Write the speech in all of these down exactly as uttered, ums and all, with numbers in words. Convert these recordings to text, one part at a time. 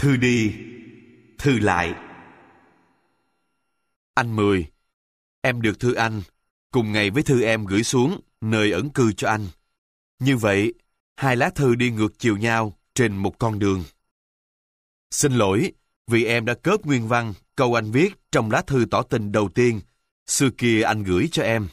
Thư đi, thư lại. Anh Mười, em được thư anh, cùng ngày với thư em gửi xuống nơi ẩn cư cho anh. Như vậy, hai lá thư đi ngược chiều nhau trên một con đường. Xin lỗi vì em đã cóp nguyên văn câu anh viết trong lá thư tỏ tình đầu tiên xưa kia anh gửi cho em.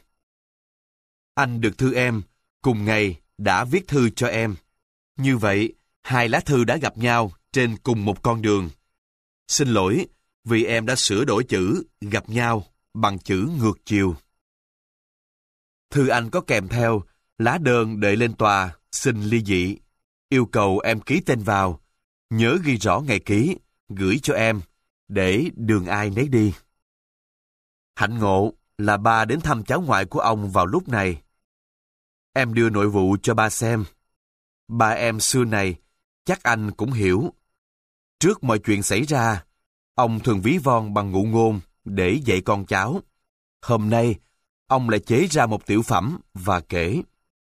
Anh được thư em, cùng ngày đã viết thư cho em. Như vậy, hai lá thư đã gặp nhau trên cùng một con đường. Xin lỗi vì em đã sửa đổi chữ gặp nhau bằng chữ ngược chiều. Thư anh có kèm theo lá đơn đệ lên tòa xin ly dị, yêu cầu em ký tên vào, nhớ ghi rõ ngày ký, gửi cho em, để đường ai nấy đi. Hạnh ngộ là ba đến thăm cháu ngoại của ông vào lúc này. Em đưa nội vụ cho ba xem. Ba em xưa này, chắc anh cũng hiểu. Trước mọi chuyện xảy ra, ông thường ví von bằng ngụ ngôn để dạy con cháu. Hôm nay, ông lại chế ra một tiểu phẩm và kể.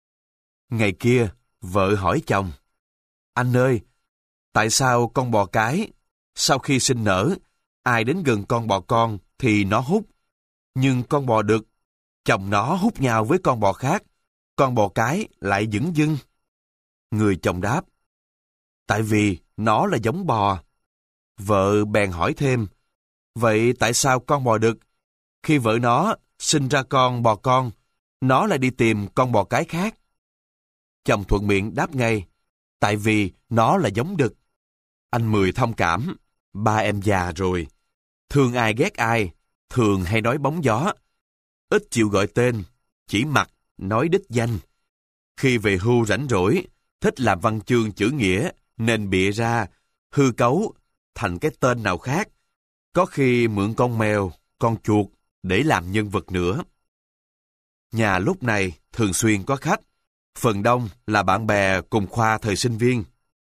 Ngày kia, vợ hỏi chồng, anh ơi, tại sao con bò cái, sau khi sinh nở, ai đến gần con bò con thì nó hút, nhưng con bò đực, chồng nó hút nhau với con bò khác, con bò cái lại dửng dưng. Người chồng đáp, tại vì nó là giống bò. Vợ bèn hỏi thêm, vậy tại sao con bò đực, khi vợ nó sinh ra con bò con, nó lại đi tìm con bò cái khác? Chồng thuận miệng đáp ngay, tại vì nó là giống đực. Anh Mười thông cảm, ba em già rồi, thương ai ghét ai, thường hay nói bóng gió, ít chịu gọi tên, chỉ mặc nói đích danh. Khi về hưu rảnh rỗi, thích làm văn chương chữ nghĩa, nên bịa ra, hư cấu, thành cái tên nào khác. Có khi mượn con mèo, con chuột, để làm nhân vật nữa. Nhà lúc này thường xuyên có khách, phần đông là bạn bè cùng khoa thời sinh viên.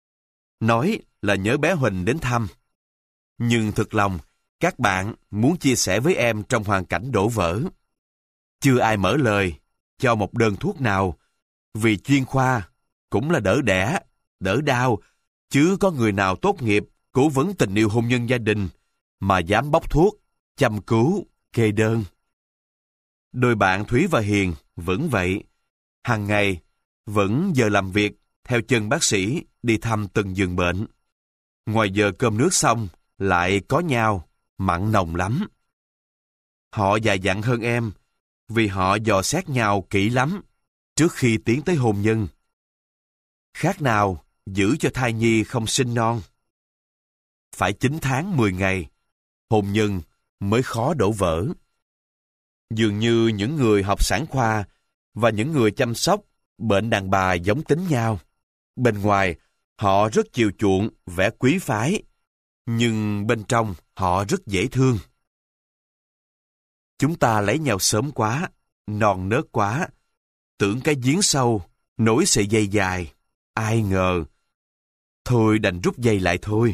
Nói là nhớ bé Huỳnh đến thăm. Nhưng thực lòng, các bạn muốn chia sẻ với em trong hoàn cảnh đổ vỡ. Chưa ai mở lời, cho một đơn thuốc nào, vì chuyên khoa cũng là đỡ đẻ, đỡ đau, chứ có người nào tốt nghiệp, cố vấn tình yêu hôn nhân gia đình, mà dám bóc thuốc, chăm cứu, kê đơn. Đôi bạn Thúy và Hiền vẫn vậy. Hàng ngày, vẫn giờ làm việc, theo chân bác sĩ, đi thăm từng giường bệnh. Ngoài giờ cơm nước xong, lại có nhau, mặn nồng lắm. Họ già dặn hơn em, vì họ dò xét nhau kỹ lắm, trước khi tiến tới hôn nhân. Khác nào, giữ cho thai nhi không sinh non. Phải chín tháng mười ngày, hôn nhân mới khó đổ vỡ. Dường như những người học sản khoa và những người chăm sóc bệnh đàn bà giống tính nhau. Bên ngoài, họ rất chiều chuộng, vẻ quý phái, nhưng bên trong họ rất dễ thương. Chúng ta lấy nhau sớm quá, non nớt quá, tưởng cái giếng sâu, nối sợi dây dài, ai ngờ. Thôi đành rút dây lại thôi.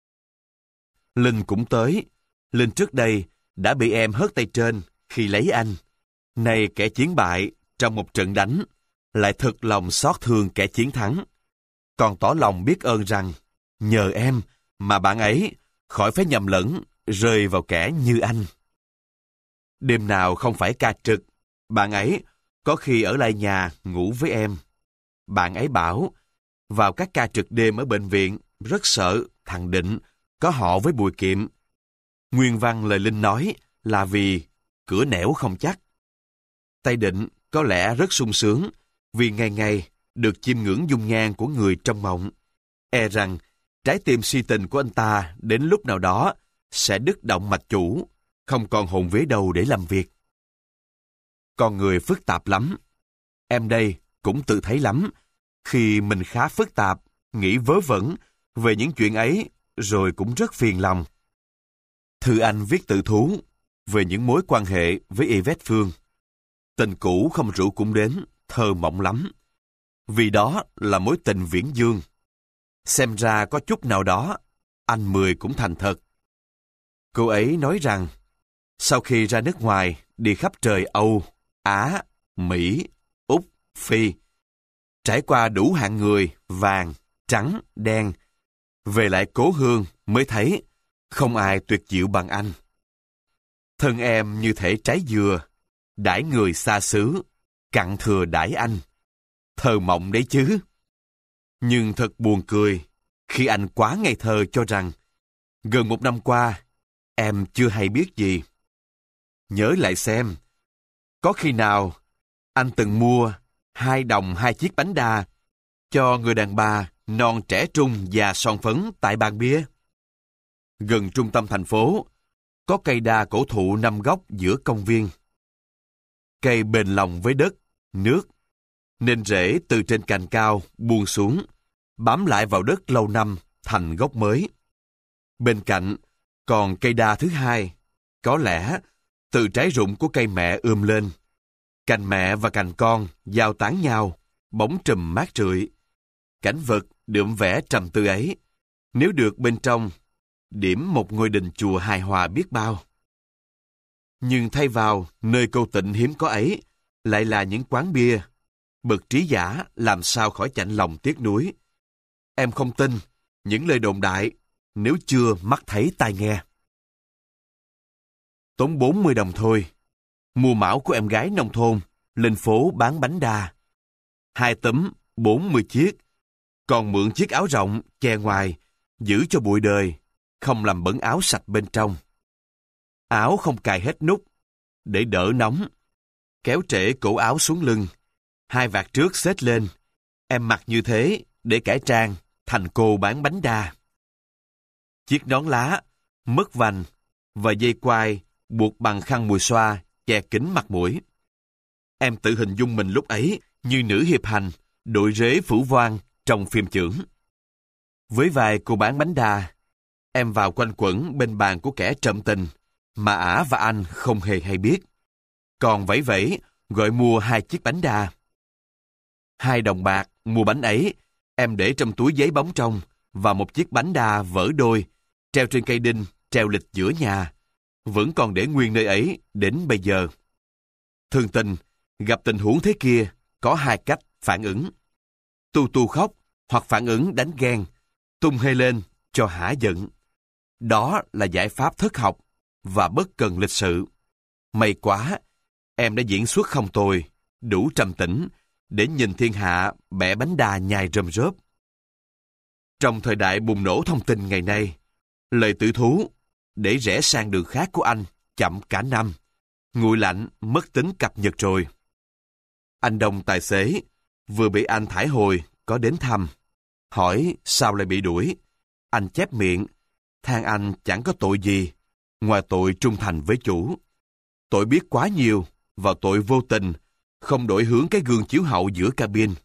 Linh cũng tới. Linh trước đây đã bị em hất tay trên khi lấy anh. Nay kẻ chiến bại trong một trận đánh, lại thực lòng xót thương kẻ chiến thắng. Còn tỏ lòng biết ơn rằng, nhờ em mà bạn ấy khỏi phải nhầm lẫn, rơi vào kẻ như anh. Đêm nào không phải ca trực, bạn ấy có khi ở lại nhà ngủ với em. Bạn ấy bảo, vào các ca trực đêm ở bệnh viện, rất sợ thằng Định có họ với Bùi Kiệm. Nguyên văn lời Linh nói là vì cửa nẻo không chắc. Tay Định có lẽ rất sung sướng, vì ngày ngày được chiêm ngưỡng dung nhan của người trong mộng. E rằng trái tim si tình của anh ta đến lúc nào đó sẽ đứt động mạch chủ, không còn hồn vía đâu để làm việc. Con người phức tạp lắm. Em đây cũng tự thấy lắm, khi mình khá phức tạp, nghĩ vớ vẩn về những chuyện ấy, rồi cũng rất phiền lòng. Thư anh viết tự thú về những mối quan hệ với Yvette Phương. Tình cũ không rượu cũng đến, thơ mộng lắm. Vì đó là mối tình viễn dương. Xem ra có chút nào đó, anh Mười cũng thành thật. Cô ấy nói rằng, sau khi ra nước ngoài, đi khắp trời Âu, Á, Mỹ, Úc, Phi, trải qua đủ hạng người, vàng, trắng, đen, Về lại cố hương mới thấy không ai tuyệt diệu bằng anh. Thân em như thể trái dừa, đãi người xa xứ, cặn thừa đãi anh. Thơ mộng đấy chứ. Nhưng thật buồn cười khi anh quá ngây thơ cho rằng gần một năm qua em chưa hay biết gì. Nhớ lại xem, có khi nào anh từng mua hai đồng hai chiếc bánh đa cho người đàn bà non trẻ trung và son phấn tại bàn bia? Gần trung tâm thành phố, có cây đa cổ thụ nằm góc giữa công viên. Cây bền lòng với đất, nước, nên rễ từ trên cành cao buông xuống, bám lại vào đất lâu năm thành gốc mới. Bên cạnh còn cây đa thứ hai, có lẽ từ trái rụng của cây mẹ ươm lên. Cành mẹ và cành con giao tán nhau, bóng trùm mát rượi. Cảnh vật đượm vẽ trầm tư ấy, nếu được bên trong, điểm một ngôi đình chùa hài hòa biết bao. Nhưng thay vào nơi câu tịnh hiếm có ấy, lại là những quán bia. Bậc trí giả làm sao khỏi chạnh lòng tiếc nuối. Em không tin những lời đồn đại nếu chưa mắt thấy tai nghe. Tốn bốn mươi đồng thôi, mua mão của em gái nông thôn lên phố bán bánh đa. Hai tấm, bốn mươi chiếc, còn mượn chiếc áo rộng che ngoài, giữ cho bụi đời, không làm bẩn áo sạch bên trong. Áo không cài hết nút, để đỡ nóng. Kéo trễ cổ áo xuống lưng, hai vạt trước xết lên. Em mặc như thế để cải trang thành cô bán bánh đa. Chiếc nón lá, mất vành và dây quai buộc bằng khăn mùi xoa che kín mặt mũi. Em tự hình dung mình lúc ấy như nữ hiệp hành, đội rế phủ voan trong phim chưởng. Với vai cô bán bánh đa, em vào quanh quẩn bên bàn của kẻ trộm tình mà ả và anh không hề hay biết. Còn vẫy vẫy gọi mua hai chiếc bánh đa. Hai đồng bạc mua bánh ấy, em để trong túi giấy bóng trong và một chiếc bánh đa vỡ đôi treo trên cây đinh treo lịch giữa nhà, vẫn còn để nguyên nơi ấy đến bây giờ. Thường tình, gặp tình huống thế kia, có hai cách phản ứng. Tu tu khóc, hoặc phản ứng đánh ghen, tung hê lên cho hả giận. Đó là giải pháp thất học và bất cần lịch sự. May quá, em đã diễn xuất không tồi, đủ trầm tĩnh để nhìn thiên hạ bẻ bánh đa nhai rơm rớp. Trong thời đại bùng nổ thông tin ngày nay, lời tự thú để rẽ sang đường khác của anh chậm cả năm, nguội lạnh mất tính cập nhật rồi. Anh Đông tài xế vừa bị anh thải hồi có đến thăm, hỏi sao lại bị đuổi. Anh chép miệng, than anh chẳng có tội gì ngoài tội trung thành với chủ. Tội biết quá nhiều và tội vô tình không đổi hướng cái gương chiếu hậu giữa cabin.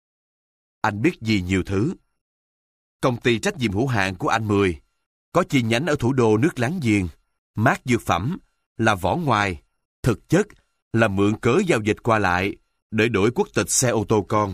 Anh biết gì nhiều thứ. Công ty trách nhiệm hữu hạn của anh Mười có chi nhánh ở thủ đô nước láng giềng. Mác dược phẩm là vỏ ngoài, thực chất là mượn cớ giao dịch qua lại để đổi quốc tịch xe ô tô con.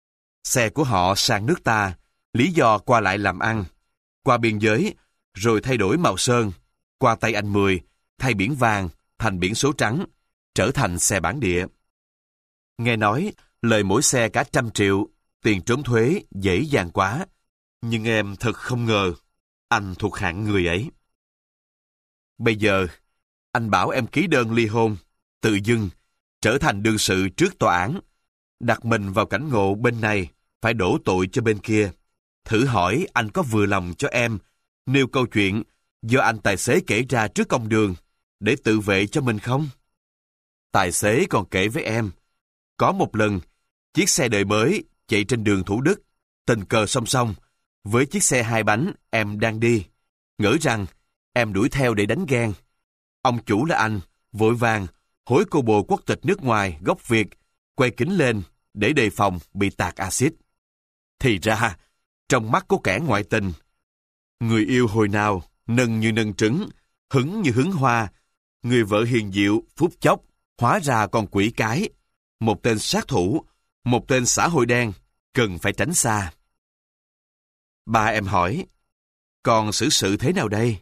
Xe của họ sang nước ta, lý do qua lại làm ăn, qua biên giới, rồi thay đổi màu sơn, qua tay anh Mười, thay biển vàng thành biển số trắng, trở thành xe bản địa. Nghe nói, lời mỗi xe cả trăm triệu, tiền trốn thuế dễ dàng quá, nhưng em thật không ngờ, anh thuộc hạng người ấy. Bây giờ, anh bảo em ký đơn ly hôn, tự dưng, trở thành đương sự trước tòa án, đặt mình vào cảnh ngộ bên này, phải đổ tội cho bên kia. Thử hỏi anh có vừa lòng cho em nêu câu chuyện do anh tài xế kể ra trước công đường để tự vệ cho mình không? Tài xế còn kể với em, có một lần, chiếc xe đời mới chạy trên đường Thủ Đức, tình cờ song song với chiếc xe hai bánh em đang đi, ngỡ rằng em đuổi theo để đánh ghen. Ông chủ là anh, vội vàng hối cô bồ quốc tịch nước ngoài gốc Việt, quay kính lên để đề phòng bị tạt axit. Thì ra, trong mắt của kẻ ngoại tình, người yêu hồi nào nâng như nâng trứng, hứng như hứng hoa, người vợ hiền diệu phút chốc hóa ra con quỷ cái, một tên sát thủ, một tên xã hội đen, cần phải tránh xa. Ba em hỏi, con xử sự thế nào đây?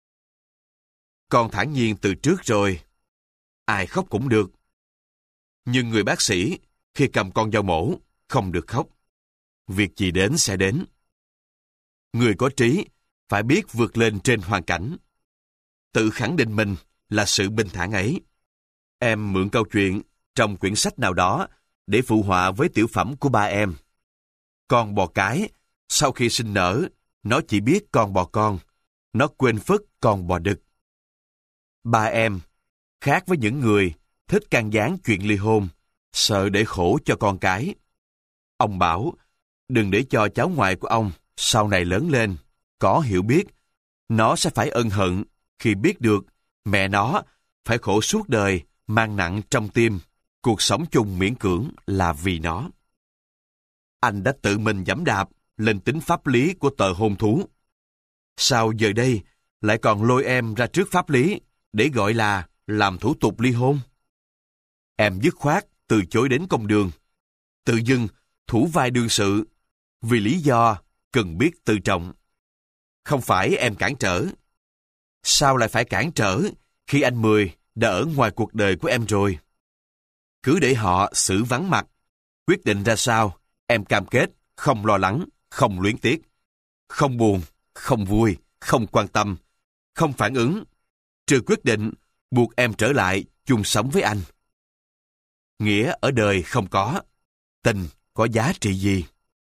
Con thản nhiên từ trước rồi, ai khóc cũng được. Nhưng người bác sĩ, khi cầm con dao mổ, không được khóc. Việc gì đến sẽ đến. người có trí phải biết vượt lên trên hoàn cảnh. Tự khẳng định mình là sự bình thản ấy. Em mượn câu chuyện trong quyển sách nào đó để phụ họa với tiểu phẩm của ba em. Con bò cái, sau khi sinh nở, nó chỉ biết con bò con. Nó quên phức con bò đực. Ba em, khác với những người thích can gián chuyện ly hôn, sợ để khổ cho con cái. Ông bảo, đừng để cho cháu ngoại của ông sau này lớn lên, có hiểu biết. Nó sẽ phải ân hận khi biết được mẹ nó phải khổ suốt đời, mang nặng trong tim, cuộc sống chung miễn cưỡng là vì nó. Anh đã tự mình giẫm đạp lên tính pháp lý của tờ hôn thú. Sao giờ đây lại còn lôi em ra trước pháp lý để gọi là làm thủ tục ly hôn? Em dứt khoát từ chối đến công đường, tự dưng thủ vai đương sự, vì lý do cần biết tự trọng. Không phải em cản trở. Sao lại phải cản trở khi anh Mười đã ở ngoài cuộc đời của em rồi? Cứ để họ xử vắng mặt, quyết định ra sao, em cam kết không lo lắng, không luyến tiếc, không buồn, không vui, không quan tâm, không phản ứng, trừ quyết định buộc em trở lại chung sống với anh. Nghĩa ở đời không có, tình có giá trị gì?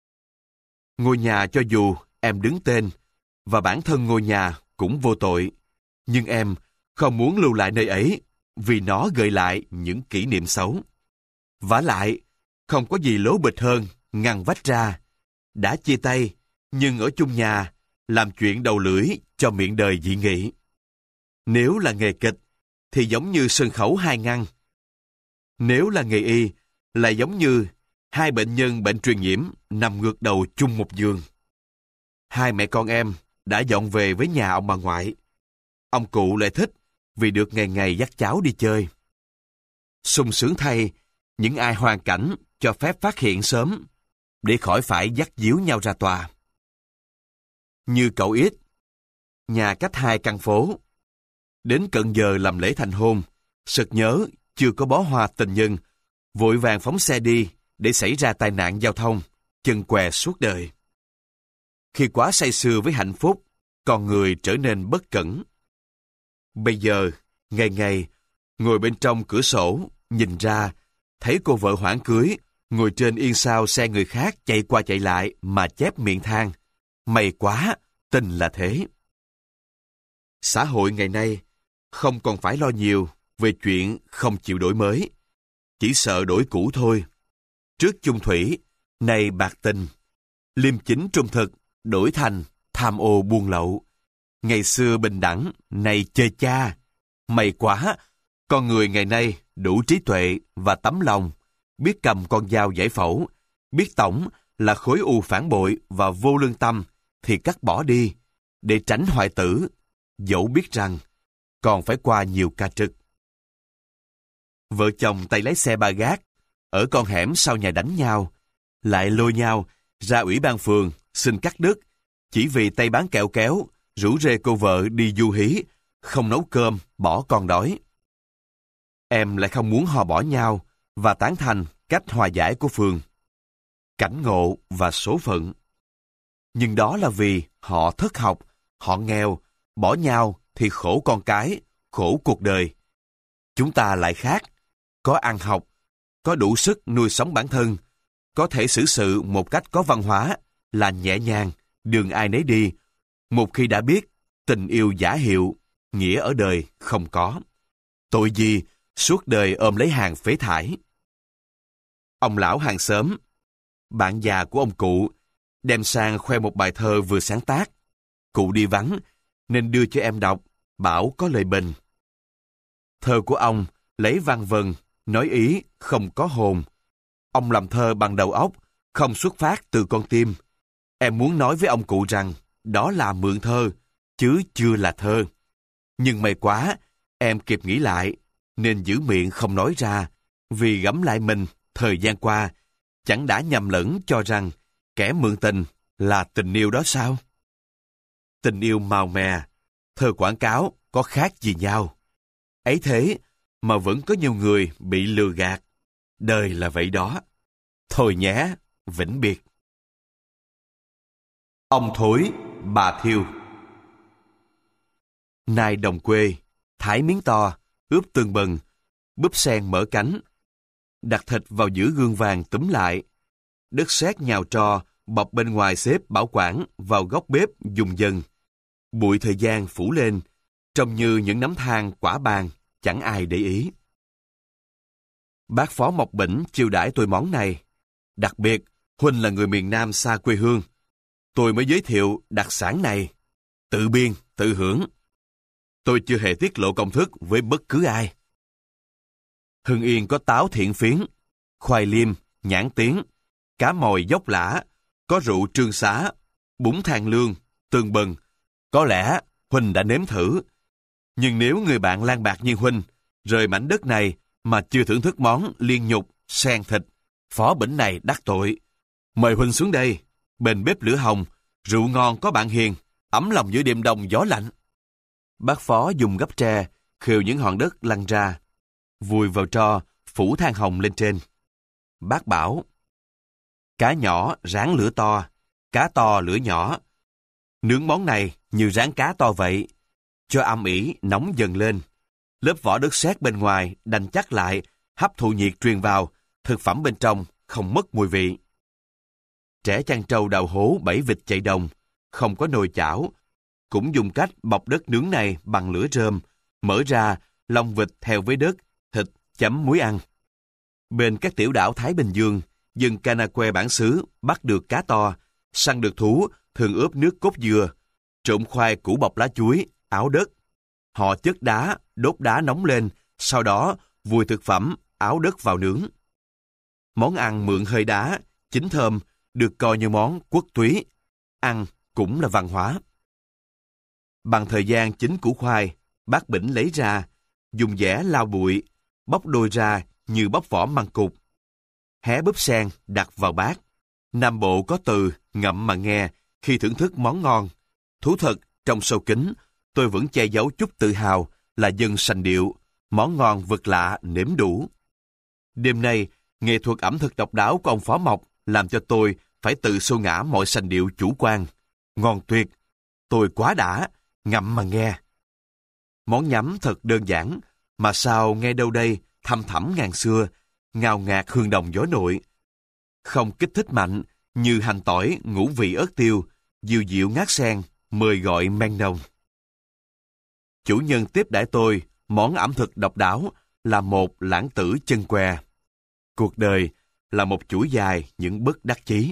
Ngôi nhà cho dù em đứng tên, và bản thân ngôi nhà cũng vô tội, nhưng em không muốn lưu lại nơi ấy vì nó gợi lại những kỷ niệm xấu. Vả lại, không có gì lố bịch hơn ngăn vách ra. Đã chia tay, nhưng ở chung nhà, làm chuyện đầu lưỡi cho miệng đời dị nghị. Nếu là nghề kịch, thì giống như sân khấu hai ngăn. Nếu là nghề y, lại giống như hai bệnh nhân bệnh truyền nhiễm nằm ngược đầu chung một giường. Hai mẹ con em đã dọn về với nhà ông bà ngoại. Ông cụ lại thích vì được ngày ngày dắt cháu đi chơi. Sung sướng thay, những ai hoàn cảnh cho phép phát hiện sớm, để khỏi phải dắt díu nhau ra tòa. Như cậu Ít, nhà cách hai căn phố. Đến cận giờ làm lễ thành hôn, sực nhớ chưa có bó hoa tình nhân, vội vàng phóng xe đi để xảy ra tai nạn giao thông, chân què suốt đời. Khi quá say sưa với hạnh phúc, con người trở nên bất cẩn. Bây giờ, ngày ngày, ngồi bên trong cửa sổ, nhìn ra, thấy cô vợ hoãn cưới, ngồi trên yên sau xe người khác chạy qua chạy lại mà chép miệng than. May quá, tình là thế. Xã hội ngày nay không còn phải lo nhiều về chuyện không chịu đổi mới, chỉ sợ đổi cũ thôi. Trước chung thủy, nay bạc tình. Liêm chính trung thực, đổi thành tham ô buôn lậu. Ngày xưa bình đẳng, nay chơi cha. May quá, con người ngày nay đủ trí tuệ và tấm lòng, biết cầm con dao giải phẫu, biết tổng là khối u phản bội và vô lương tâm thì cắt bỏ đi, để tránh hoại tử, dẫu biết rằng còn phải qua nhiều ca trực. Vợ chồng tay lái xe ba gác, ở con hẻm sau nhà đánh nhau, lại lôi nhau ra ủy ban phường xin cắt đứt, chỉ vì tay bán kẹo kéo, rủ rê cô vợ đi du hí, không nấu cơm, bỏ con đói. Em lại không muốn họ bỏ nhau và tán thành cách hòa giải của phường. Cảnh ngộ và số phận. Nhưng đó là vì họ thất học, họ nghèo, bỏ nhau thì khổ con cái, khổ cuộc đời. Chúng ta lại khác, có ăn học, có đủ sức nuôi sống bản thân, có thể xử sự một cách có văn hóa, là nhẹ nhàng, đường ai nấy đi. Một khi đã biết tình yêu giả hiệu, nghĩa ở đời không có. Tội gì suốt đời ôm lấy hàng phế thải. Ông lão hàng xóm, bạn già của ông cụ, đem sang khoe một bài thơ vừa sáng tác. Cụ đi vắng, nên đưa cho em đọc, bảo có lời bình. Thơ của ông lấy văn vần, nói ý, không có hồn. Ông làm thơ bằng đầu óc, không xuất phát từ con tim. Em muốn nói với ông cụ rằng, đó là mượn thơ, chứ chưa là thơ. Nhưng may quá, em kịp nghĩ lại, nên giữ miệng không nói ra, vì gẫm lại mình, thời gian qua, chẳng đã nhầm lẫn cho rằng kẻ mượn tình là tình yêu đó sao? Tình yêu màu mè, thơ quảng cáo có khác gì nhau. Ấy thế mà vẫn có nhiều người bị lừa gạt. Đời là vậy đó. Thôi nhé, vĩnh biệt. Ông Thối. bà thiêu. Nai đồng quê, thái miếng to, ướp tương bần, búp sen mở cánh. Đặt thịt vào giữa gương vàng túm lại. Đất sét nhào tro, bọc bên ngoài xếp bảo quản vào góc bếp dùng dần. Bụi thời gian phủ lên, trông như những nắm than quả bàn, chẳng ai để ý. Bác Phó Mộc Bỉnh chiêu đãi tôi món này. Đặc biệt, Huynh là người miền Nam xa quê hương. Tôi mới giới thiệu đặc sản này. Tự biên, tự hưởng. Tôi chưa hề tiết lộ công thức với bất cứ ai. Hưng Yên có táo thiện phiến, khoai liêm, nhãn tiếng, cá mòi dốc lã, có rượu Trương Xá, bún than lương, tương bần. Có lẽ Huynh đã nếm thử. Nhưng nếu người bạn lang bạc như Huynh rời mảnh đất này mà chưa thưởng thức món liên nhục, sen thịt, Phó Bỉnh này đắc tội. Mời Huynh xuống đây, bên bếp lửa hồng, rượu ngon có bạn hiền, ấm lòng giữa đêm đông gió lạnh. Bác Phó dùng gấp tre, khều những hòn đất lăn ra, vùi vào tro, phủ than hồng lên trên. Bác bảo, cá nhỏ ráng lửa to, cá to lửa nhỏ. Nướng món này như rán cá to vậy, cho âm ỉ nóng dần lên. Lớp vỏ đất sét bên ngoài đành chắc lại, hấp thụ nhiệt truyền vào, thực phẩm bên trong không mất mùi vị. Trẻ chăn trâu đào hố bẫy vịt chạy đồng, không có nồi chảo, cũng dùng cách bọc đất nướng này bằng lửa rơm, mở ra, lòng vịt theo với đất, thịt chấm muối ăn. Bên các tiểu đảo Thái Bình Dương, dân Canaque bản xứ bắt được cá to, săn được thú, thường ướp nước cốt dừa, trộn khoai củ bọc lá chuối, áo đất. Họ chất đá, đốt đá nóng lên, sau đó vùi thực phẩm, áo đất vào nướng. Món ăn mượn hơi đá, chín thơm, được coi như món quốc túy. Ăn cũng là văn hóa. Bằng thời gian chín củ khoai, bác Bỉnh lấy ra, dùng dẻ lau bụi, bóc đôi ra như bóc vỏ măng cụt. Hé búp sen đặt vào bát. Nam Bộ có từ ngậm mà nghe khi thưởng thức món ngon. Thú thật, trong sâu kín, tôi vẫn che giấu chút tự hào là dân sành điệu, món ngon vật lạ nếm đủ. Đêm nay, nghệ thuật ẩm thực độc đáo của ông Phó Mộc làm cho tôi phải tự xô ngã mọi sành điệu chủ quan. Ngon tuyệt, tôi quá đã, ngậm mà nghe. Món nhắm thật đơn giản, mà sao nghe đâu đây thăm thẳm ngàn xưa, ngào ngạt hương đồng gió nội. Không kích thích mạnh như hành tỏi, ngũ vị ớt tiêu, dịu dịu ngát sen, mời gọi men nồng. Chủ nhân tiếp đãi tôi, món ẩm thực độc đáo là một lãng tử chân què. Cuộc đời là một chuỗi dài những bất đắc chí.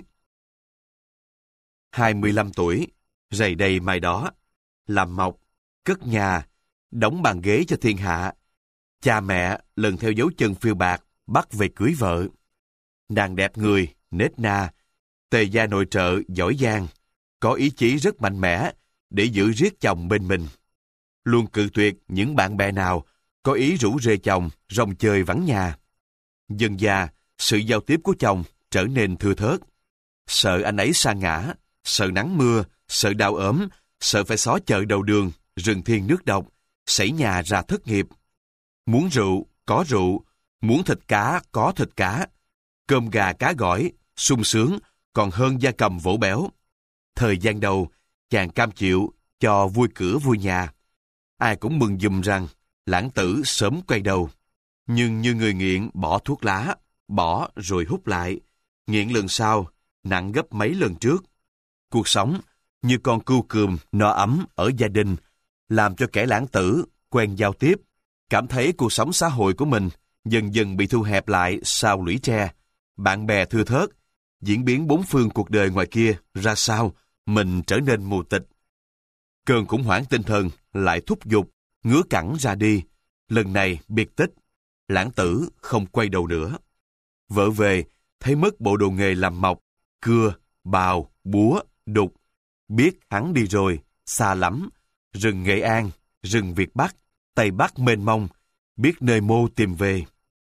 hai mươi lăm tuổi, rầy đây mai đó, làm mộc, cất nhà, đóng bàn ghế cho thiên hạ. Cha mẹ lần theo dấu chân phiêu bạc bắt về cưới vợ. Nàng đẹp người, nết na, tề gia nội trợ giỏi giang, có ý chí rất mạnh mẽ để giữ riết chồng bên mình. Luôn cự tuyệt những bạn bè nào có ý rủ rê chồng rong chơi vắng nhà. Dần dà, sự giao tiếp của chồng trở nên thưa thớt. Sợ anh ấy sa ngã, sợ nắng mưa, sợ đau ốm, sợ phải xó chợ đầu đường, rừng thiên nước độc, xảy nhà ra thất nghiệp. Muốn rượu, có rượu, muốn thịt cá, có thịt cá. Cơm gà cá gỏi, sung sướng, còn hơn gia cầm vỗ béo. Thời gian đầu, chàng cam chịu cho vui cửa vui nhà. Ai cũng mừng giùm rằng lãng tử sớm quay đầu. Nhưng như người nghiện bỏ thuốc lá, bỏ rồi hút lại. Nghiện lần sau, nặng gấp mấy lần trước. Cuộc sống như con cừu cườm no ấm ở gia đình, làm cho kẻ lãng tử quen giao tiếp, cảm thấy cuộc sống xã hội của mình dần dần bị thu hẹp lại sau lũy tre. Bạn bè thưa thớt, diễn biến bốn phương cuộc đời ngoài kia ra sao, mình trở nên mù tịch. Cơn khủng hoảng tinh thần lại thúc giục, ngứa cẳng ra đi. Lần này biệt tích, lãng tử không quay đầu nữa. Vợ về, thấy mất bộ đồ nghề làm mộc, cưa, bào, búa, đục. Biết hắn đi rồi, xa lắm. Rừng Nghệ An, rừng Việt Bắc, Tây Bắc mênh mông, biết nơi mô tìm về.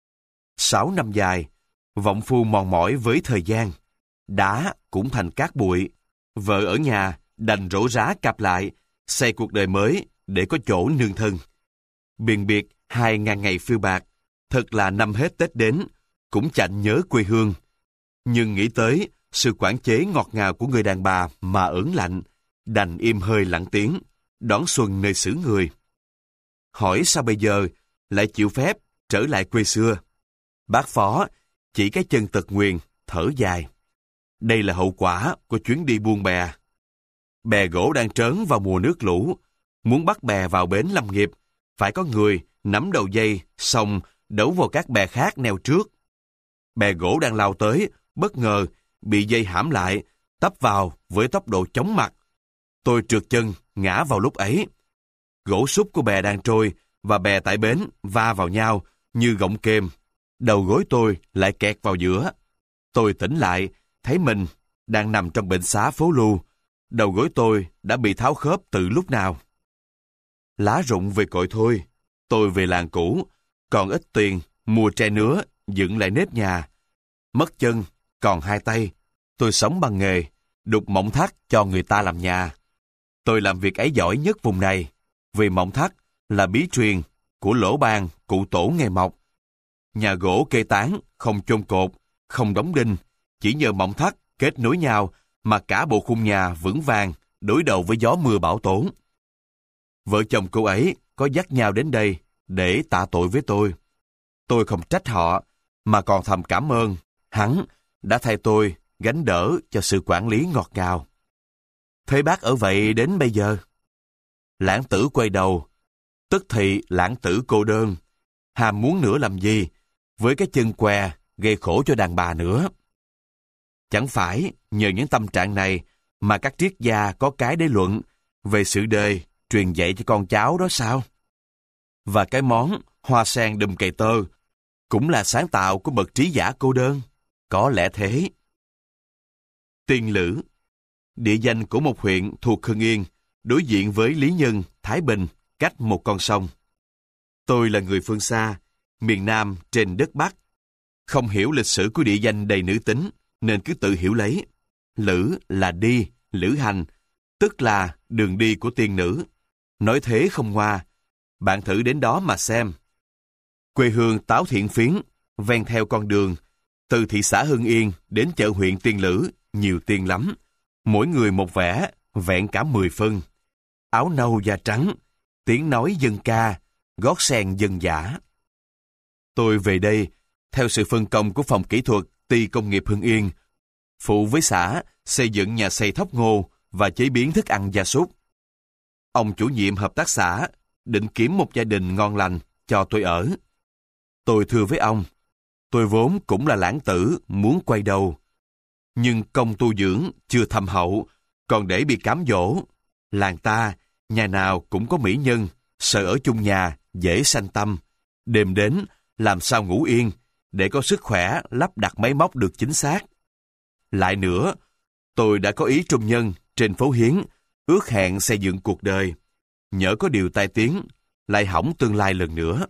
Sáu năm dài, vọng phu mòn mỏi với thời gian. Đá cũng thành cát bụi. Vợ ở nhà đành rổ rá cặp lại, xây cuộc đời mới để có chỗ nương thân. Biền biệt hai ngàn ngày phiêu bạc, thật là năm hết Tết đến, cũng chạnh nhớ quê hương. Nhưng nghĩ tới sự quản chế ngọt ngào của người đàn bà mà ớn lạnh, đành im hơi lặng tiếng, đón xuân nơi xứ người. Hỏi sao bây giờ lại chịu phép trở lại quê xưa? Bác Phó chỉ cái chân tật nguyền, thở dài. Đây là hậu quả của chuyến đi buôn bè. Bè gỗ đang trớn vào mùa nước lũ, muốn bắt bè vào bến lâm nghiệp, phải có người nắm đầu dây, xong đấu vào các bè khác neo trước. Bè gỗ đang lao tới, bất ngờ bị dây hãm lại, tấp vào với tốc độ chóng mặt. Tôi trượt chân, ngã vào lúc ấy. Gỗ súp của bè đang trôi và bè tại bến va vào nhau như gọng kềm. Đầu gối tôi lại kẹt vào giữa. Tôi tỉnh lại, thấy mình đang nằm trong bệnh xá phố Lu. Đầu gối tôi đã bị tháo khớp từ lúc nào. Lá rụng về cội thôi. Tôi về làng cũ, còn ít tiền, mua tre nứa, dựng lại nếp nhà. Mất chân, còn hai tay. Tôi sống bằng nghề, đục mỏng thắt cho người ta làm nhà. Tôi làm việc ấy giỏi nhất vùng này, vì mỏng thắt là bí truyền của lỗ ban cụ tổ nghề mộc. Nhà gỗ kê tán, không chôn cột, không đóng đinh, chỉ nhờ mỏng thắt kết nối nhau mà cả bộ khung nhà vững vàng đối đầu với gió mưa bão tố. Vợ chồng cô ấy có dắt nhau đến đây để tạ tội với tôi. Tôi không trách họ, mà còn thầm cảm ơn hắn đã thay tôi gánh đỡ cho sự quản lý ngọt ngào. Thế bác ở vậy đến bây giờ? Lãng tử quay đầu, tức thì lãng tử cô đơn, hàm muốn nữa làm gì, với cái chân què gây khổ cho đàn bà nữa. Chẳng phải nhờ những tâm trạng này mà các triết gia có cái để luận về sự đời truyền dạy cho con cháu đó sao? Và cái món hoa sen đùm cày tơ cũng là sáng tạo của bậc trí giả cô đơn. Có lẽ thế. Tiên Lữ, địa danh của một huyện thuộc Hưng Yên, đối diện với Lý Nhân, Thái Bình, cách một con sông. Tôi là người phương xa, miền Nam trên đất Bắc. Không hiểu lịch sử của địa danh đầy nữ tính, nên cứ tự hiểu lấy. Lữ là đi, lữ hành, tức là đường đi của tiên nữ. Nói thế không ngoa, bạn thử đến đó mà xem. Quê hương Táo Thiện Phiến, ven theo con đường, từ thị xã Hưng Yên đến chợ huyện Tiên Lữ, nhiều tiên lắm. Mỗi người một vẻ, vẹn cả mười phân. Áo nâu da trắng, tiếng nói dân ca, gót sen dân dã. Tôi về đây, theo sự phân công của phòng kỹ thuật ty công nghiệp Hưng Yên, phụ với xã xây dựng nhà xay thóc ngô và chế biến thức ăn gia súc. Ông chủ nhiệm hợp tác xã định kiếm một gia đình ngon lành cho tôi ở. Tôi thưa với ông, tôi vốn cũng là lãng tử muốn quay đầu. Nhưng công tu dưỡng chưa thâm hậu, còn để bị cám dỗ. Làng ta, nhà nào cũng có mỹ nhân, sợ ở chung nhà, dễ sanh tâm. Đêm đến, làm sao ngủ yên, để có sức khỏe lắp đặt máy móc được chính xác. Lại nữa, tôi đã có ý trung nhân trên phố Hiến, ước hẹn xây dựng cuộc đời. Nhỡ có điều tai tiếng, lại hỏng tương lai lần nữa.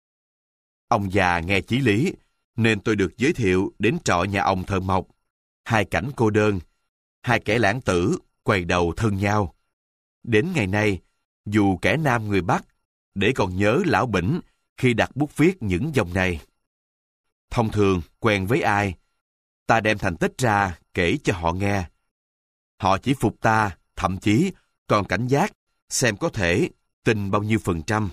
Ông già nghe chí lý, nên tôi được giới thiệu đến trọ nhà ông thợ mộc. Hai cảnh cô đơn, hai kẻ lãng tử quay đầu thân nhau. Đến ngày nay, dù kẻ Nam người Bắc, để còn nhớ lão Bỉnh khi đặt bút viết những dòng này. Thông thường, quen với ai, ta đem thành tích ra kể cho họ nghe. Họ chỉ phục ta, thậm chí còn cảnh giác, xem có thể tin bao nhiêu phần trăm.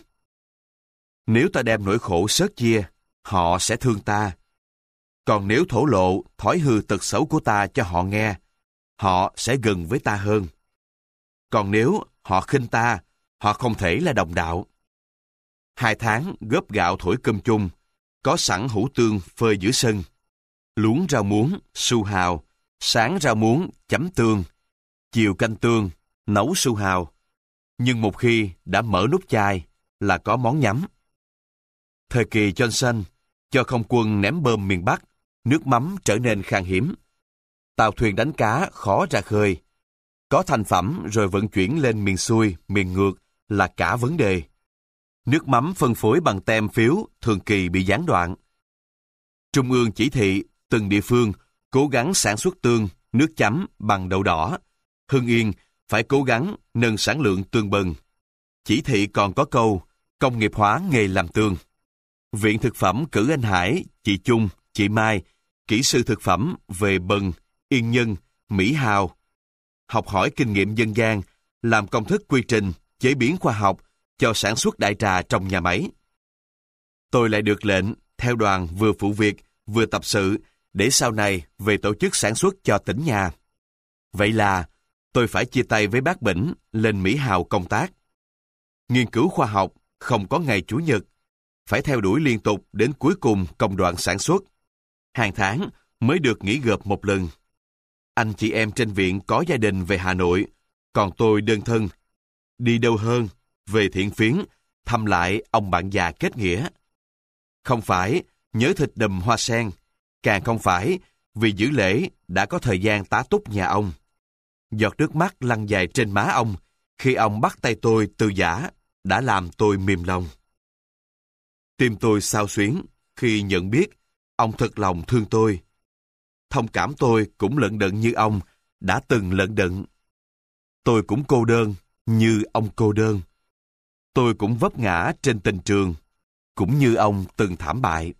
Nếu ta đem nỗi khổ sớt chia, họ sẽ thương ta. Còn nếu thổ lộ thói hư tật xấu của ta cho họ nghe, họ sẽ gần với ta hơn. Còn nếu họ khinh ta, họ không thể là đồng đạo. Hai tháng góp gạo thổi cơm chung, có sẵn hũ tương phơi giữa sân. Luống rau muống, su hào, sáng rau muống, chấm tương, chiều canh tương, nấu su hào. Nhưng một khi đã mở nút chai là có món nhắm. Thời kỳ Johnson, cho không quân ném bom miền Bắc, nước mắm trở nên khan hiếm. Tàu thuyền đánh cá khó ra khơi. Có thành phẩm rồi vận chuyển lên miền xuôi, miền ngược là cả vấn đề. Nước mắm phân phối bằng tem phiếu thường kỳ bị gián đoạn. Trung ương chỉ thị từng địa phương cố gắng sản xuất tương, nước chấm bằng đậu đỏ. Hưng Yên phải cố gắng nâng sản lượng tương bần. Chỉ thị còn có câu công nghiệp hóa nghề làm tương. Viện Thực phẩm cử anh Hải, chị Trung, chị Mai, kỹ sư thực phẩm về bần, Yên Nhân, Mỹ Hào, học hỏi kinh nghiệm dân gian làm công thức quy trình, chế biến khoa học cho sản xuất đại trà trong nhà máy. Tôi lại được lệnh theo đoàn vừa phụ việc, vừa tập sự để sau này về tổ chức sản xuất cho tỉnh nhà. Vậy là tôi phải chia tay với bác Bỉnh lên Mỹ Hào công tác. Nghiên cứu khoa học không có ngày chủ nhật, phải theo đuổi liên tục đến cuối cùng công đoạn sản xuất. Hàng tháng mới được nghỉ gộp một lần. Anh chị em trên viện có gia đình về Hà Nội, còn tôi đơn thân. Đi đâu hơn, về Thiện Phiến, thăm lại ông bạn già kết nghĩa. Không phải nhớ thịt đùm hoa sen, càng không phải vì giữ lễ đã có thời gian tá túc nhà ông. Giọt nước mắt lăn dài trên má ông khi ông bắt tay tôi từ giã đã làm tôi mềm lòng. Tim tôi xao xuyến khi nhận biết ông thật lòng thương tôi. Thông cảm tôi cũng lận đận như ông đã từng lận đận. Tôi cũng cô đơn như ông cô đơn. Tôi cũng vấp ngã trên tình trường, cũng như ông từng thảm bại.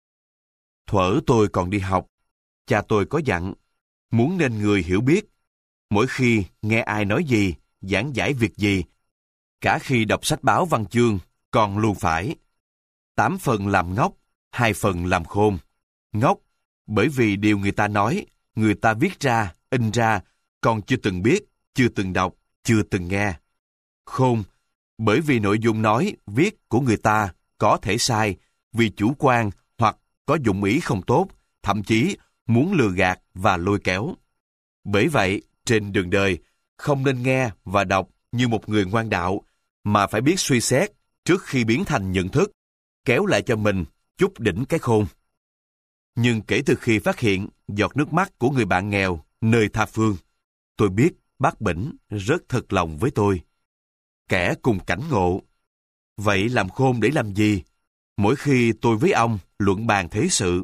Thuở tôi còn đi học, cha tôi có dặn, muốn nên người hiểu biết. Mỗi khi nghe ai nói gì, giảng giải việc gì, cả khi đọc sách báo văn chương, còn luôn phải. Tám phần làm ngốc, hai phần làm khôn. Ngốc, bởi vì điều người ta nói, người ta viết ra, in ra, còn chưa từng biết, chưa từng đọc, chưa từng nghe. Khôn, bởi vì nội dung nói, viết của người ta có thể sai, vì chủ quan hoặc có dụng ý không tốt, thậm chí muốn lừa gạt và lôi kéo. Bởi vậy, trên đường đời, không nên nghe và đọc như một người ngoan đạo, mà phải biết suy xét trước khi biến thành nhận thức, kéo lại cho mình chút đỉnh cái khôn. Nhưng kể từ khi phát hiện giọt nước mắt của người bạn nghèo nơi tha phương, tôi biết bác Bỉnh rất thật lòng với tôi. Kẻ cùng cảnh ngộ. Vậy làm khôn để làm gì? Mỗi khi tôi với ông luận bàn thế sự.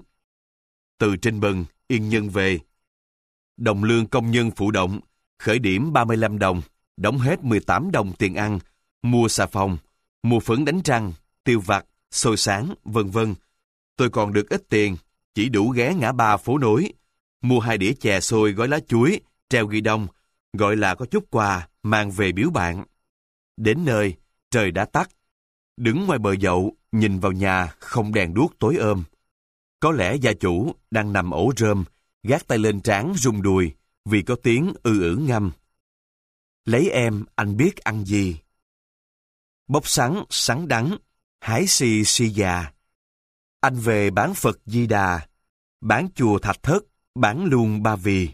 Từ trên bần Yên Nhân về. Đồng lương công nhân phụ động, khởi điểm ba mươi lăm đồng, đóng hết mười tám đồng tiền ăn, mua xà phòng, mua phấn đánh răng, tiêu vặt, xôi sáng, vân vân. Tôi còn được ít tiền, chỉ đủ ghé ngã ba phố nối, mua hai đĩa chè xôi gói lá chuối, treo ghi đông, gọi là có chút quà mang về biếu bạn. Đến nơi, trời đã tắt. Đứng ngoài bờ dậu, nhìn vào nhà không đèn đuốc tối ôm. Có lẽ gia chủ đang nằm ổ rơm, gác tay lên trán rung đùi vì có tiếng ư ử ngâm. Lấy em anh biết ăn gì? Bốc sắn, sắn đắng, hái si si già. Anh về bán Phật Di Đà, bán chùa Thạch Thất, bán luôn Ba Vì.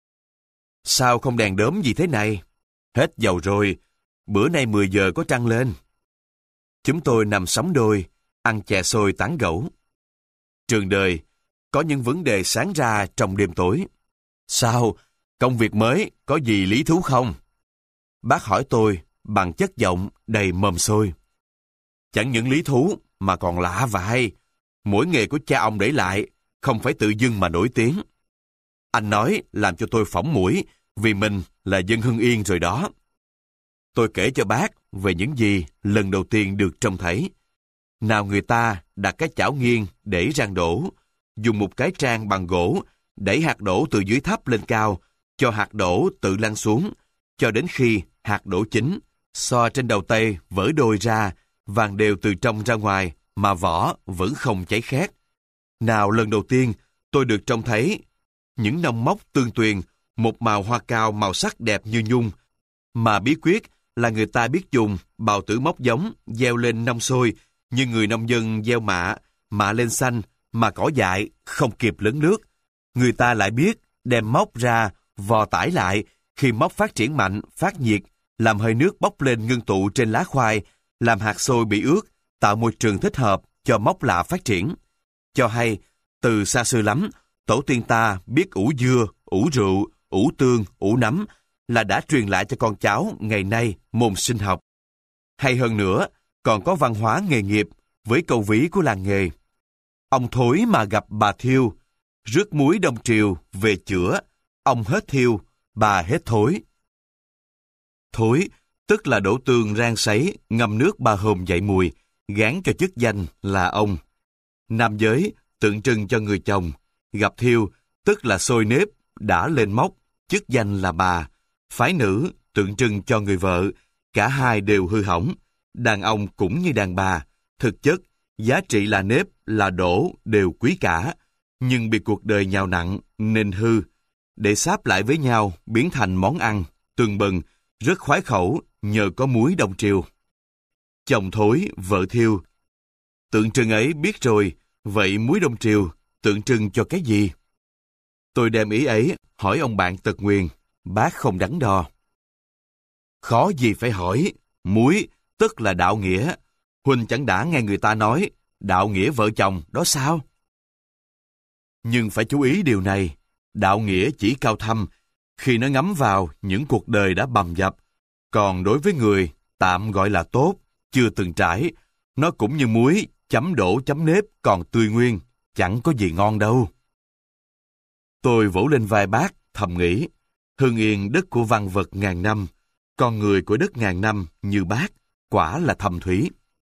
Sao không đèn đốm gì thế này? Hết dầu rồi, bữa nay mười giờ có trăng lên. Chúng tôi nằm sóng đôi, ăn chè xôi tán gẫu. Trường đời, có những vấn đề sáng ra trong đêm tối. Sao, công việc mới có gì lý thú không? Bác hỏi tôi bằng chất giọng đầy mồm xôi. Chẳng những lý thú mà còn lạ và hay. Mỗi nghề của cha ông để lại, không phải tự dưng mà nổi tiếng. Anh nói làm cho tôi phỏng mũi vì mình là dân Hưng Yên rồi đó. Tôi kể cho bác về những gì lần đầu tiên được trông thấy. Nào người ta đặt cái chảo nghiêng để rang đổ, dùng một cái trang bằng gỗ đẩy hạt đổ từ dưới thấp lên cao, cho hạt đổ tự lăn xuống, cho đến khi hạt đổ chín, xoa trên đầu tay vỡ đôi ra, vàng đều từ trong ra ngoài, mà vỏ vẫn không cháy khét. Nào lần đầu tiên tôi được trông thấy những nông mốc tương tuyền, một màu hoa cao màu sắc đẹp như nhung, mà bí quyết là người ta biết dùng bào tử mốc giống gieo lên nông sôi, như người nông dân gieo mạ, mạ lên xanh, mà cỏ dại không kịp lấn nước. Người ta lại biết đem mốc ra, vò tải lại, khi mốc phát triển mạnh, phát nhiệt, làm hơi nước bốc lên ngưng tụ trên lá khoai, làm hạt xôi bị ướt, tạo môi trường thích hợp cho mốc lạ phát triển. Cho hay, từ xa xưa lắm, tổ tiên ta biết ủ dưa, ủ rượu, ủ tương, ủ nấm là đã truyền lại cho con cháu ngày nay môn sinh học. Hay hơn nữa, còn có văn hóa nghề nghiệp với câu ví của làng nghề. Ông thối mà gặp bà thiêu, rước muối đông triều về chữa, ông hết thiêu, bà hết thối. Thối, tức là đổ tương rang sấy, ngâm nước ba hôm dậy mùi, gán cho chức danh là ông. Nam giới tượng trưng cho người chồng, gặp thiêu, tức là sôi nếp, đã lên mốc, chức danh là bà. Phái nữ tượng trưng cho người vợ, cả hai đều hư hỏng, đàn ông cũng như đàn bà, thực chất, giá trị là nếp, là đổ đều quý cả, nhưng bị cuộc đời nhào nặn nên hư, để sáp lại với nhau biến thành món ăn, tường bừng, rất khoái khẩu nhờ có muối Đông Triều. Chồng thối, vợ thiêu. Tượng trưng ấy biết rồi, vậy muối Đông Triều tượng trưng cho cái gì? Tôi đem ý ấy hỏi ông bạn Tật Nguyền, bác không đắn đo. Khó gì phải hỏi, muối tức là đạo nghĩa. Huynh chẳng đã nghe người ta nói, đạo nghĩa vợ chồng đó sao? Nhưng phải chú ý điều này, đạo nghĩa chỉ cao thâm khi nó ngắm vào những cuộc đời đã bầm dập. Còn đối với người tạm gọi là tốt, chưa từng trải, nó cũng như muối, chấm đổ chấm nếp còn tươi nguyên, chẳng có gì ngon đâu. Tôi vỗ lên vai bác, thầm nghĩ, Hưng Yên đất của văn vật ngàn năm, con người của đất ngàn năm như bác, quả là thầm thúy.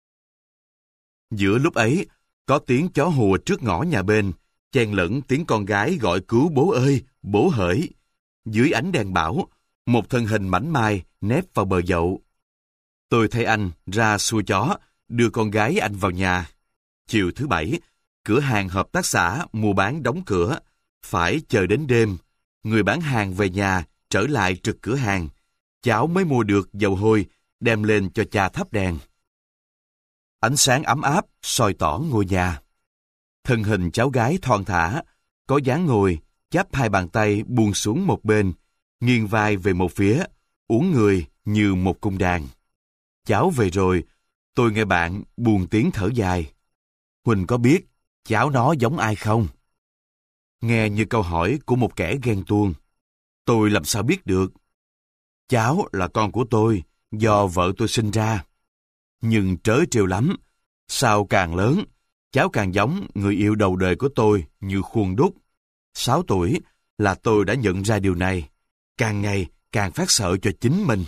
Giữa lúc ấy, có tiếng chó hùa trước ngõ nhà bên, chen lẫn tiếng con gái gọi cứu bố ơi, bố hỡi. Dưới ánh đèn bão, một thân hình mảnh mai nép vào bờ dậu. Tôi thay anh ra xua chó, đưa con gái anh vào nhà. Chiều thứ bảy, cửa hàng hợp tác xã mua bán đóng cửa, phải chờ đến đêm. Người bán hàng về nhà, trở lại trực cửa hàng. Cháu mới mua được dầu hôi, đem lên cho cha thắp đèn. Ánh sáng ấm áp soi tỏ ngôi nhà. Thân hình cháu gái thon thả, có dáng ngồi, chắp hai bàn tay buông xuống một bên, nghiêng vai về một phía, uốn người như một cung đàn. Cháu về rồi, tôi nghe bạn buồn tiếng thở dài. Huỳnh có biết cháu nó giống ai không? Nghe như câu hỏi của một kẻ ghen tuông. Tôi làm sao biết được? Cháu là con của tôi, do vợ tôi sinh ra. Nhưng trớ trêu lắm, sao càng lớn, cháu càng giống người yêu đầu đời của tôi như khuôn đúc. Sáu tuổi là tôi đã nhận ra điều này, càng ngày càng phát sợ cho chính mình.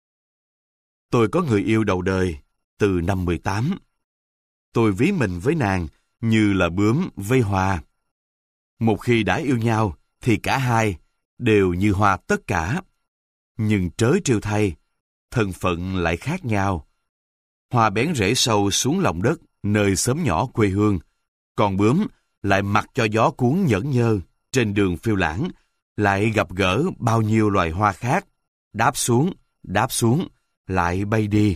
Tôi có người yêu đầu đời từ năm mười tám. Tôi ví mình với nàng như là bướm với hoa. Một khi đã yêu nhau thì cả hai đều như hoa tất cả. Nhưng trớ trêu thay, thân phận lại khác nhau. Hoa bén rễ sâu xuống lòng đất nơi xóm nhỏ quê hương, còn bướm lại mặc cho gió cuốn nhẫn nhơ trên đường phiêu lãng, lại gặp gỡ bao nhiêu loài hoa khác, đáp xuống, đáp xuống, lại bay đi.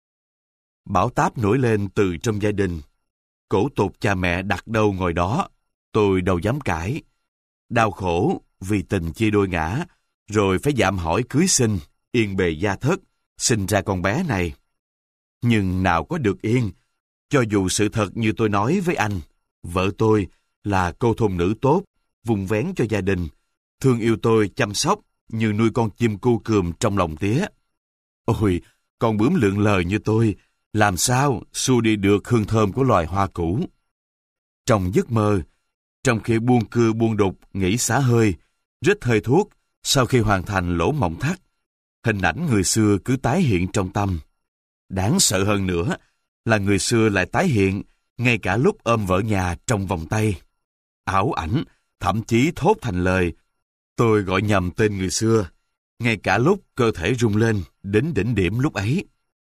Bão táp nổi lên từ trong gia đình. Cổ tục cha mẹ đặt đâu ngồi đó, tôi đâu dám cãi. Đau khổ vì tình chia đôi ngã, rồi phải dạm hỏi cưới xin, yên bề gia thất, sinh ra con bé này. Nhưng nào có được yên, cho dù sự thật như tôi nói với anh, vợ tôi là cô thôn nữ tốt, vùng vén cho gia đình, thương yêu tôi chăm sóc như nuôi con chim cu cườm trong lòng tía. Ôi, con bướm lượn lờ như tôi, làm sao xua đi được hương thơm của loài hoa cũ. Trong giấc mơ, trong khi buông cưa buông đục nghỉ xả hơi, rít hơi thuốc, sau khi hoàn thành lỗ mộng thắt, hình ảnh người xưa cứ tái hiện trong tâm. Đáng sợ hơn nữa là người xưa lại tái hiện ngay cả lúc ôm vợ nhà trong vòng tay. Ảo ảnh, thậm chí thốt thành lời. Tôi gọi nhầm tên người xưa, ngay cả lúc cơ thể rung lên đến đỉnh điểm lúc ấy.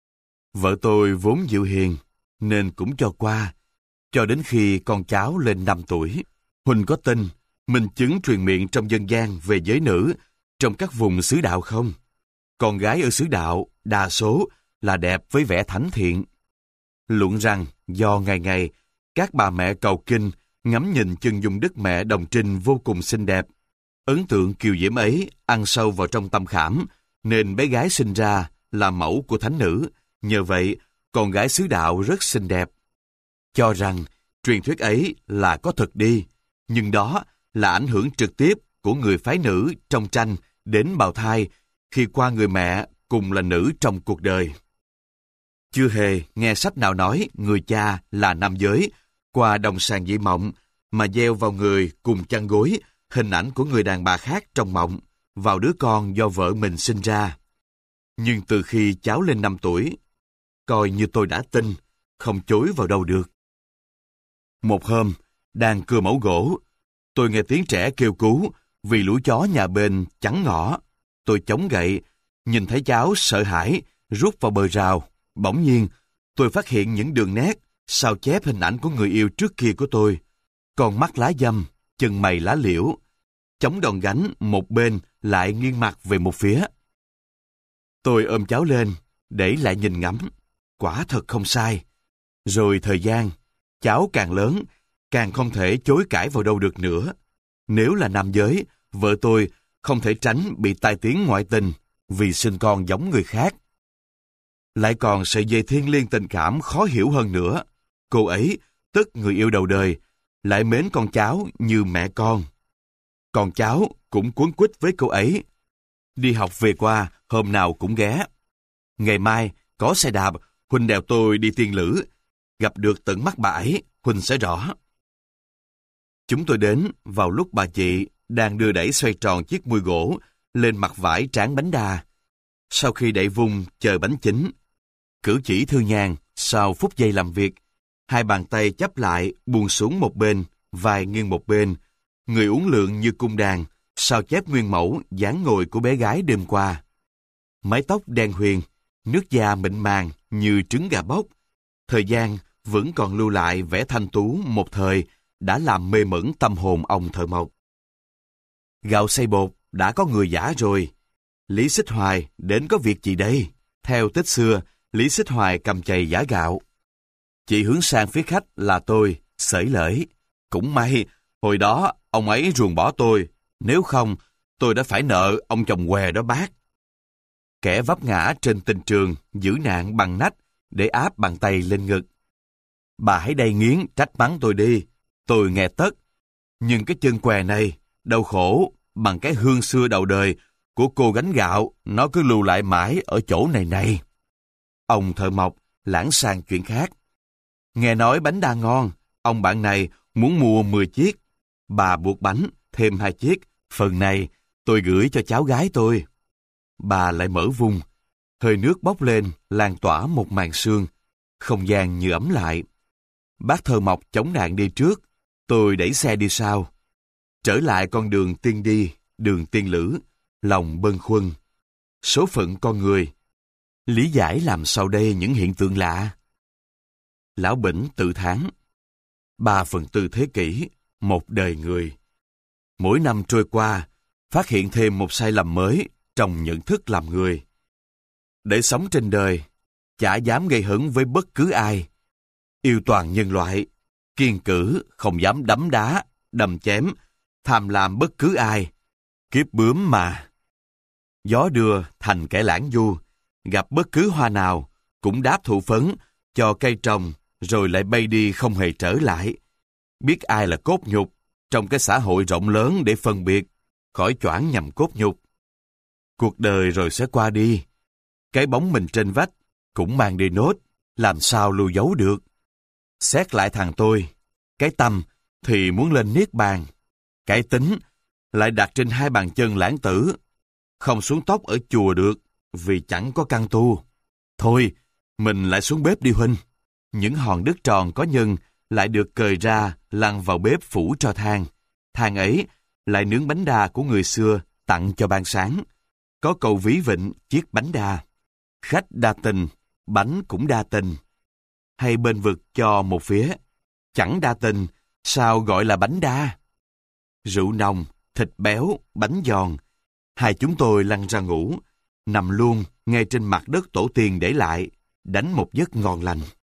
Vợ tôi vốn dịu hiền, nên cũng cho qua. Cho đến khi con cháu lên năm tuổi, Huỳnh có tin minh chứng truyền miệng trong dân gian về giới nữ trong các vùng xứ đạo không? Con gái ở xứ đạo đa số là đẹp với vẻ thánh thiện. Luận rằng do ngày ngày các bà mẹ cầu kinh ngắm nhìn chân dung đức mẹ Đồng Trinh vô cùng xinh đẹp, ấn tượng kiều diễm ấy ăn sâu vào trong tâm khảm, nên bé gái sinh ra là mẫu của thánh nữ. Nhờ vậy, con gái xứ đạo rất xinh đẹp. Cho rằng truyền thuyết ấy là có thật đi, nhưng đó là ảnh hưởng trực tiếp của người phái nữ trong tranh đến bào thai khi qua người mẹ cùng là nữ trong cuộc đời. Chưa hề nghe sách nào nói người cha là nam giới, qua đồng sàng dị mộng mà gieo vào người cùng chăn gối hình ảnh của người đàn bà khác trong mộng vào đứa con do vợ mình sinh ra. Nhưng từ khi cháu lên năm tuổi, coi như tôi đã tin, không chối vào đâu được. Một hôm, đang cưa mẫu gỗ, tôi nghe tiếng trẻ kêu cứu vì lũ chó nhà bên chắn ngõ. Tôi chống gậy, Nhìn thấy cháu sợ hãi, rút vào bờ rào. Bỗng nhiên, tôi phát hiện những đường nét, sao chép hình ảnh của người yêu trước kia của tôi. Con mắt lá dăm, chân mày lá liễu. Chống đòn gánh, một bên lại nghiêng mặt về một phía. Tôi ôm cháu lên, để lại nhìn ngắm. Quả thật không sai. Rồi thời gian, cháu càng lớn, càng không thể chối cãi vào đâu được nữa. Nếu là nam giới, vợ tôi không thể tránh bị tai tiếng ngoại tình vì sinh con giống người khác. Lại còn sợi dây thiêng liêng tình cảm khó hiểu hơn nữa. Cô ấy, tức người yêu đầu đời, lại mến con cháu như mẹ con. Còn cháu cũng cuống quýt với cô ấy. Đi học về qua, hôm nào cũng ghé. Ngày mai, có xe đạp, Huynh đèo tôi đi Tiên Lữ. Gặp được tận mắt bà ấy, Huynh sẽ rõ. Chúng tôi đến vào lúc bà chị đang đưa đẩy xoay tròn chiếc mui gỗ lên mặt vải tráng bánh đa. Sau khi đẩy vung chờ bánh chín, cử chỉ thư nhàn sau phút giây làm việc, hai bàn tay chắp lại buông xuống một bên, vai nghiêng một bên, người uốn lượn như cung đàn, sao chép nguyên mẫu dáng ngồi của bé gái đêm qua. Mái tóc đen huyền, nước da mịn màng như trứng gà bóc. Thời gian vẫn còn lưu lại vẻ thanh tú một thời đã làm mê mẩn tâm hồn ông thợ mộc. Gạo xay bột đã có người giả rồi. Lý Xích Hoài đến có việc gì đây? Theo tích xưa, Lý Xích Hoài cầm chày giả gạo. Chị hướng sang phía khách là tôi, xởi lởi. Cũng may, hồi đó ông ấy ruồng bỏ tôi. Nếu không, tôi đã phải nợ ông chồng què đó bác. Kẻ vấp ngã trên tình trường, giữ nạn bằng nách để áp bàn tay lên ngực. Bà hãy đây nghiến trách mắng tôi đi. Tôi nghe tất. Nhưng cái chân què này, đau khổ bằng cái hương xưa đầu đời của cô gánh gạo, nó cứ lưu lại mãi ở chỗ này này. Ông thợ mộc lãng sang chuyện khác. Nghe nói bánh đa ngon, ông bạn này muốn mua mười chiếc. Bà buộc bánh, thêm hai chiếc. Phần này tôi gửi cho cháu gái tôi. Bà lại mở vung. Hơi nước bốc lên, lan tỏa một màn sương. Không gian như ấm lại. Bác thợ mộc chống nạn đi trước. Tôi đẩy xe đi sau. Trở lại con đường tiên đi, đường Tiên Lữ, lòng bâng khuâng. Số phận con người. Lý giải làm sau đây những hiện tượng lạ. Lão Bỉnh tự thán. Ba phần tư thế kỷ, một đời người. Mỗi năm trôi qua, phát hiện thêm một sai lầm mới trong nhận thức làm người. Để sống trên đời, chả dám gây hấn với bất cứ ai. Yêu toàn nhân loại, kiên cử, không dám đấm đá, đâm chém, tham lam bất cứ ai. Kiếp bướm mà. Gió đưa thành kẻ lãng du, gặp bất cứ hoa nào, cũng đáp thụ phấn, cho cây trồng, rồi lại bay đi không hề trở lại. Biết ai là cốt nhục, trong cái xã hội rộng lớn để phân biệt, khỏi choảng nhầm cốt nhục. Cuộc đời rồi sẽ qua đi. Cái bóng mình trên vách, cũng mang đi nốt, làm sao lưu giấu được. Xét lại thằng tôi, cái tâm thì muốn lên niết bàn. Cái tính lại đặt trên hai bàn chân lãng tử. Không xuống tóc ở chùa được, vì chẳng có căn tu. Thôi, mình lại xuống bếp đi huynh. Những hòn đất tròn có nhân lại được cời ra lăn vào bếp phủ tro than. Than ấy lại nướng bánh đa của người xưa tặng cho ban sáng. Có câu ví vịnh chiếc bánh đa. Khách đa tình, bánh cũng đa tình. Hay bên vực cho một phía. Chẳng đa tình, sao gọi là bánh đa? Rượu nồng, thịt béo, bánh giòn. Hai chúng tôi lăn ra ngủ, nằm luôn ngay trên mặt đất tổ tiên để lại, đánh một giấc ngon lành.